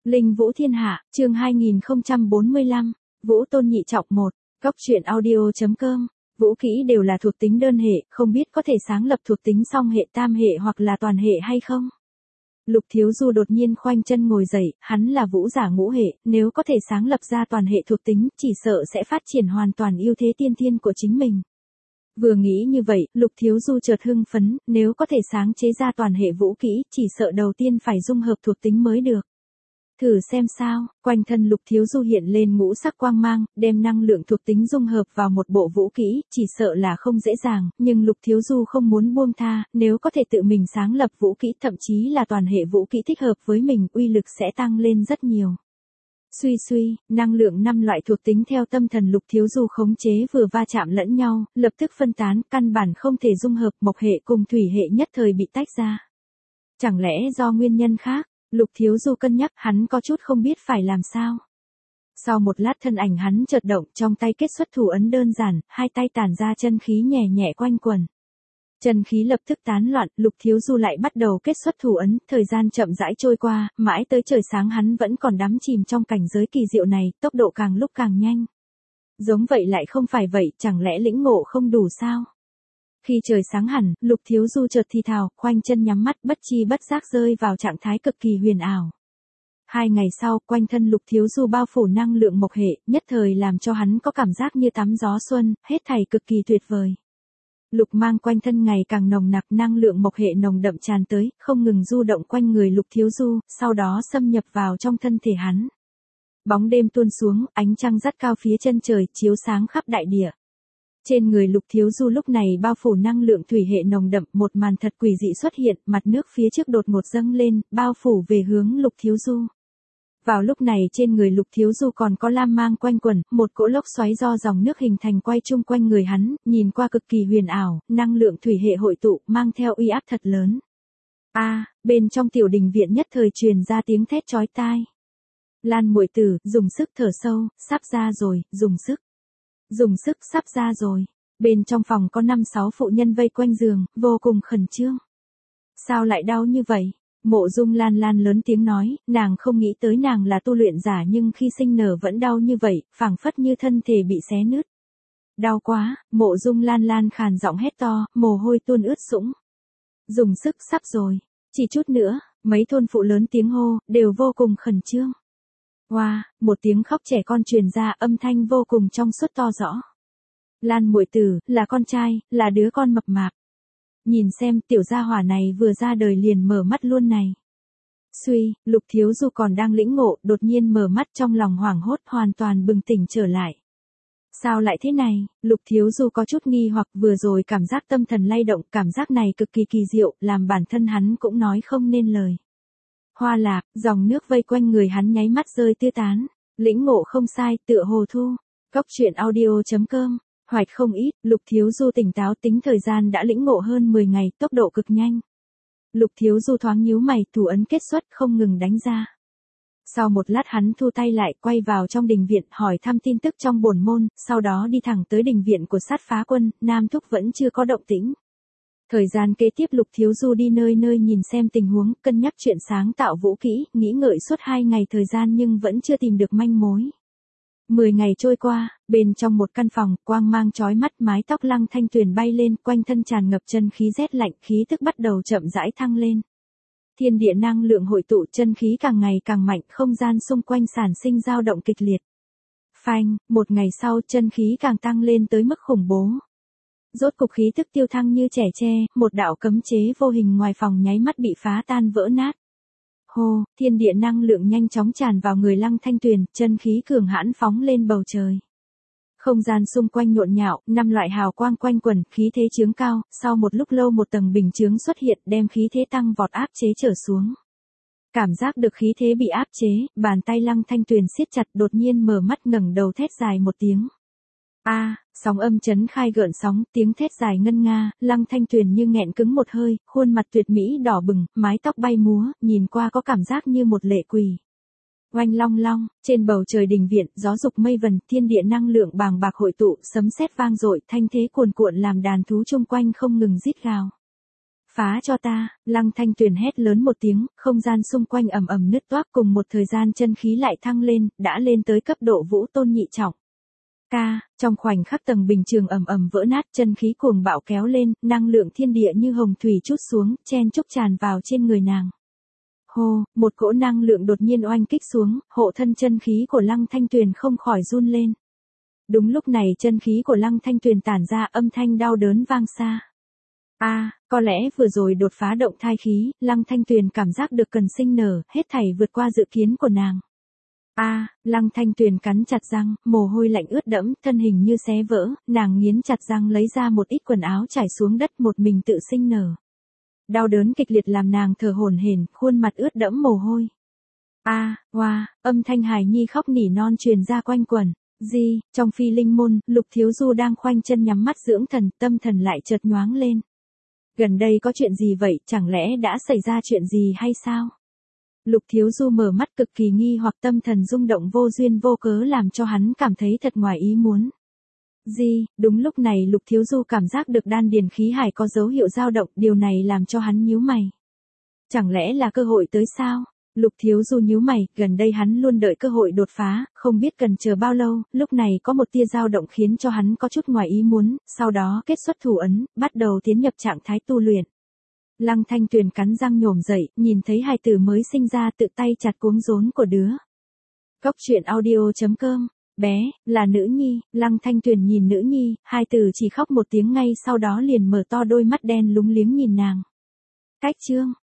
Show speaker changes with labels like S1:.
S1: Linh Vũ Thiên Hạ, chương 2045, Vũ Tôn Nhị Trọng 1, Góc truyện audio.com. Vũ kỹ đều là thuộc tính đơn hệ, không biết có thể sáng lập thuộc tính song hệ tam hệ hoặc là toàn hệ hay không? Lục Thiếu Du đột nhiên khoanh chân ngồi dậy, hắn là vũ giả ngũ hệ, nếu có thể sáng lập ra toàn hệ thuộc tính, chỉ sợ sẽ phát triển hoàn toàn ưu thế tiên thiên của chính mình. Vừa nghĩ như vậy, Lục Thiếu Du chợt hưng phấn, nếu có thể sáng chế ra toàn hệ vũ kỹ, chỉ sợ đầu tiên phải dung hợp thuộc tính mới được. Thử xem sao, quanh thân Lục Thiếu Du hiện lên ngũ sắc quang mang, đem năng lượng thuộc tính dung hợp vào một bộ vũ kỹ, chỉ sợ là không dễ dàng, nhưng Lục Thiếu Du không muốn buông tha, nếu có thể tự mình sáng lập vũ kỹ thậm chí là toàn hệ vũ kỹ thích hợp với mình, uy lực sẽ tăng lên rất nhiều. Suy, năng lượng 5 loại thuộc tính theo tâm thần Lục Thiếu Du khống chế vừa va chạm lẫn nhau, lập tức phân tán, căn bản không thể dung hợp, mộc hệ cùng thủy hệ nhất thời bị tách ra. Chẳng lẽ do nguyên nhân khác? Lục Thiếu Du cân nhắc, hắn có chút không biết phải làm sao. Sau một lát thân ảnh hắn chợt động, trong tay kết xuất thủ ấn đơn giản, hai tay tản ra chân khí nhẹ nhẹ quanh quần. Chân khí lập tức tán loạn, Lục Thiếu Du lại bắt đầu kết xuất thủ ấn, thời gian chậm rãi trôi qua, mãi tới trời sáng hắn vẫn còn đắm chìm trong cảnh giới kỳ diệu này, tốc độ càng lúc càng nhanh. Giống vậy lại không phải vậy, chẳng lẽ lĩnh ngộ không đủ sao? Khi trời sáng hẳn, Lục Thiếu Du chợt thì thào, khoanh chân nhắm mắt, bất chi bất giác rơi vào trạng thái cực kỳ huyền ảo. 2 ngày sau, quanh thân Lục Thiếu Du bao phủ năng lượng mộc hệ, nhất thời làm cho hắn có cảm giác như tắm gió xuân, hết thảy cực kỳ tuyệt vời. Lục mang quanh thân ngày càng nồng nặc, năng lượng mộc hệ nồng đậm tràn tới, không ngừng du động quanh người Lục Thiếu Du, sau đó xâm nhập vào trong thân thể hắn. Bóng đêm tuôn xuống, ánh trăng dắt cao phía chân trời, chiếu sáng khắp đại địa. Trên người Lục Thiếu Du lúc này bao phủ năng lượng thủy hệ nồng đậm, một màn thật quỷ dị xuất hiện, mặt nước phía trước đột ngột dâng lên, bao phủ về hướng Lục Thiếu Du. Vào lúc này trên người Lục Thiếu Du còn có lam mang quanh quẩn, một cỗ lốc xoáy do dòng nước hình thành quay chung quanh người hắn, nhìn qua cực kỳ huyền ảo, năng lượng thủy hệ hội tụ, mang theo uy áp thật lớn. Bên trong tiểu đình viện nhất thời truyền ra tiếng thét chói tai. Lan muội tử, dùng sức thở sâu, sắp ra rồi, dùng sức sắp ra rồi. Bên trong phòng có 5-6 phụ nhân vây quanh giường, vô cùng khẩn trương. Sao lại đau như vậy? Mộ Dung Lan Lan lớn tiếng nói, nàng không nghĩ tới nàng là tu luyện giả nhưng khi sinh nở vẫn đau như vậy, phảng phất như thân thể bị xé nứt. Đau quá, Mộ Dung Lan Lan khàn giọng hét to, mồ hôi tuôn ướt sũng. Dùng sức sắp rồi, chỉ chút nữa, mấy thôn phụ lớn tiếng hô, đều vô cùng khẩn trương. Một tiếng khóc trẻ con truyền ra, âm thanh vô cùng trong suốt to rõ. Lan muội tử, là con trai, là đứa con mập mạp. Nhìn xem, tiểu gia hỏa này vừa ra đời liền mở mắt luôn này. Lục Thiếu Du còn đang lĩnh ngộ, đột nhiên mở mắt, trong lòng hoảng hốt, hoàn toàn bừng tỉnh trở lại. Sao lại thế này? Lục Thiếu Du có chút nghi hoặc, vừa rồi cảm giác tâm thần lay động, cảm giác này cực kỳ kỳ diệu, làm bản thân hắn cũng nói không nên lời. Hoa lạc, dòng nước vây quanh người hắn nháy mắt rơi tứ tán. Lĩnh ngộ không sai, tựa hồ thu. Góc truyện audio.com. Hoạch không ít, Lục Thiếu Du tỉnh táo, tính thời gian đã lĩnh ngộ hơn 10 ngày, tốc độ cực nhanh. Lục Thiếu Du thoáng nhíu mày, thủ ấn kết xuất không ngừng đánh ra. Sau một lát hắn thu tay lại, quay vào trong đình viện, hỏi thăm tin tức trong bổn môn, sau đó đi thẳng tới đình viện của Sát Phá Quân, Nam Thúc vẫn chưa có động tĩnh. Thời gian kế tiếp Lục Thiếu Du đi nơi nơi nhìn xem tình huống, cân nhắc chuyện sáng tạo vũ kỹ, nghĩ ngợi suốt 2 ngày thời gian nhưng vẫn chưa tìm được manh mối. 10 ngày trôi qua, bên trong một căn phòng, quang mang chói mắt, mái tóc Lăng Thanh Tuyền bay lên, quanh thân tràn ngập chân khí rét lạnh, khí tức bắt đầu chậm rãi thăng lên. Thiên địa năng lượng hội tụ, chân khí càng ngày càng mạnh, không gian xung quanh sản sinh dao động kịch liệt. Phanh, một ngày sau chân khí càng tăng lên tới mức khủng bố. Rốt cục khí tức tiêu thăng như trẻ tre, một đạo cấm chế vô hình ngoài phòng nháy mắt bị phá tan vỡ nát. Hô, thiên địa năng lượng nhanh chóng tràn vào người Lăng Thanh Tuyền, chân khí cường hãn phóng lên bầu trời. Không gian xung quanh nhộn nhạo, 5 loại hào quang quanh quẩn, khí thế chướng cao, sau một lúc lâu một tầng bình chướng xuất hiện, đem khí thế tăng vọt áp chế trở xuống. Cảm giác được khí thế bị áp chế, bàn tay Lăng Thanh Tuyền siết chặt, đột nhiên mở mắt ngẩng đầu thét dài một tiếng. Sóng âm chấn khai gợn sóng, tiếng thét dài ngân nga, Lăng Thanh Tuyền như nghẹn cứng một hơi, khuôn mặt tuyệt mỹ đỏ bừng, mái tóc bay múa, nhìn qua có cảm giác như một lệ quỷ. Oanh long long, trên bầu trời đình viện, gió dục mây vần, thiên địa năng lượng bàng bạc hội tụ, sấm sét vang dội, thanh thế cuồn cuộn làm đàn thú chung quanh không ngừng rít gào. Phá cho ta, Lăng Thanh Tuyền hét lớn một tiếng, không gian xung quanh ầm ầm nứt toác, cùng một thời gian chân khí lại thăng lên, đã lên tới cấp độ vũ tôn nhị trọng. Trong khoảnh khắc tầng bình trường ầm ầm vỡ nát, chân khí cuồng bạo kéo lên, năng lượng thiên địa như hồng thủy trút xuống, chen chúc tràn vào trên người nàng. Hô, một cỗ năng lượng đột nhiên oanh kích xuống, hộ thân chân khí của Lăng Thanh Tuyền không khỏi run lên. Đúng lúc này chân khí của Lăng Thanh Tuyền tản ra âm thanh đau đớn vang xa. Có lẽ vừa rồi đột phá động thai khí, Lăng Thanh Tuyền cảm giác được cần sinh nở, hết thảy vượt qua dự kiến của nàng. Lăng Thanh Tuyền cắn chặt răng, mồ hôi lạnh ướt đẫm, thân hình như xé vỡ, nàng nghiến chặt răng lấy ra một ít quần áo trải xuống đất, một mình tự sinh nở. Đau đớn kịch liệt làm nàng thở hổn hển, khuôn mặt ướt đẫm mồ hôi. Âm thanh hài nhi khóc nỉ non truyền ra quanh quẩn. Trong phi linh môn, Lục Thiếu Du đang khoanh chân nhắm mắt dưỡng thần, tâm thần lại chợt nhoáng lên. Gần đây có chuyện gì vậy, chẳng lẽ đã xảy ra chuyện gì hay sao? Lục Thiếu Du mở mắt cực kỳ nghi hoặc, tâm thần rung động vô duyên vô cớ làm cho hắn cảm thấy thật ngoài ý muốn. Đúng lúc này Lục Thiếu Du cảm giác được đan điền khí hải có dấu hiệu dao động, điều này làm cho hắn nhíu mày. Chẳng lẽ là cơ hội tới sao? Lục Thiếu Du nhíu mày, gần đây hắn luôn đợi cơ hội đột phá, không biết cần chờ bao lâu, lúc này có một tia dao động khiến cho hắn có chút ngoài ý muốn, sau đó kết xuất thủ ấn, bắt đầu tiến nhập trạng thái tu luyện. Lăng Thanh Tuyền cắn răng nhổm dậy, nhìn thấy hài tử mới sinh ra tự tay chặt cuống rốn của đứa. Góc truyện audio.com, bé, là nữ nhi, Lăng Thanh Tuyền nhìn nữ nhi, hài tử chỉ khóc một tiếng ngay sau đó liền mở to đôi mắt đen lúng liếng nhìn nàng. Cách chương.